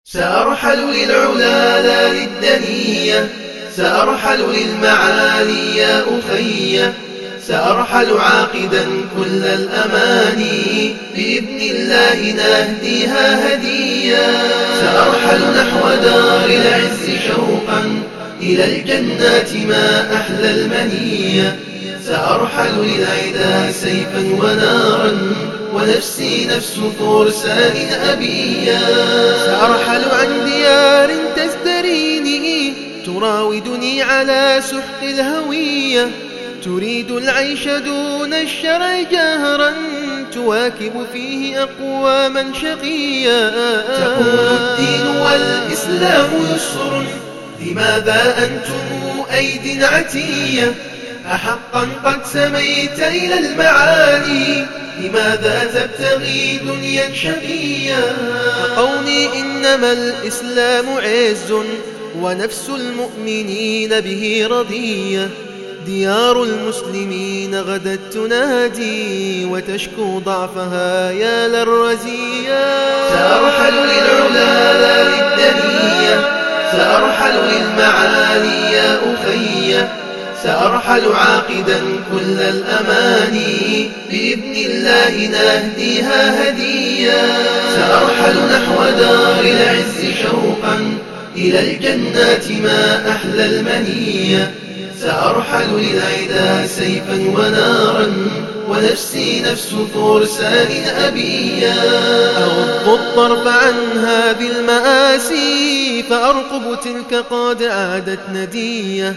سأرحل للعلا لا للدنية، سأرحل للمعالي يا أخي، سأرحل عاقدا كل الأماني، بإذن الله نهديها هديا. سأرحل نحو دار العز شوقا إلى الجنات ما أحلى المنية، سأرحل للعدا سيفا ونارا ونفسي نفس فرسان أبيا. سأرحل عن ديار تزدريني تراودني على سحق الهوية، تريد العيش دون الشرع جهرا تواكب فيه أقواما شقيا. تقول الدين والإسلام يسر، لماذا أنتم أيد عتية؟ أحقا قد سميت إلى المعالي، لماذا تبتغي دنيا شقيا؟ قولي إنما الإسلام عز ونفس المؤمنين به رضية، ديار المسلمين غدت تنادي وتشكو ضعفها يا للرزية. سأرحل للعلا لا للدنية، سأرحل للمعالي يا أخي، سأرحل عاقدا كل الأماني، بإذن الله نهديها هديا. سأرحل نحو دار العز شوقا إلى الجنات ما أحلى المنية، سأرحل للعدا سيفا ونارا ونفسي نفس فرسان أبيا. أغض الطرف عن هذه المآسي فأرقب تلك قد عادت ندية،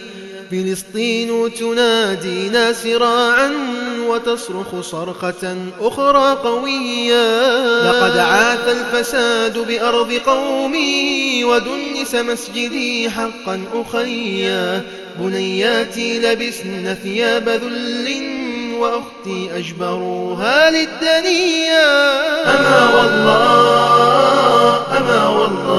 فلسطين تنادينا سراعا وتصرخ صرخة أخرى قوية. لقد عاث الفساد بأرض قومي ودنس مسجدي حقا أخيا، بنياتي لبسن ثياب ذل وأختي أجبروها للدنيا. أما والله أما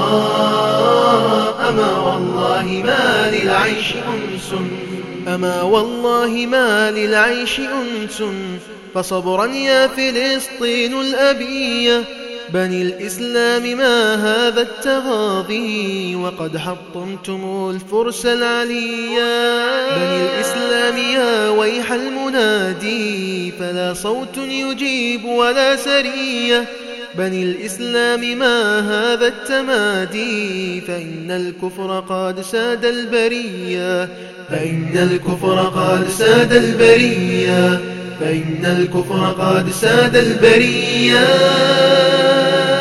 والله أما والله ما للعيش أنس، أما والله ما للعيش أنس، فصبرا يا فلسطين الأبية. بني الإسلام ما هذا التغاضي وقد حطمتم الفرس العليا. بني الإسلام يا ويح المنادي فلا صوت يجيب ولا سرية. بني الإسلام ما هذا التمادي فإن الكفر قد ساد البرية، فإن الكفر قد ساد البرية، فإن الكفر قد ساد البرية.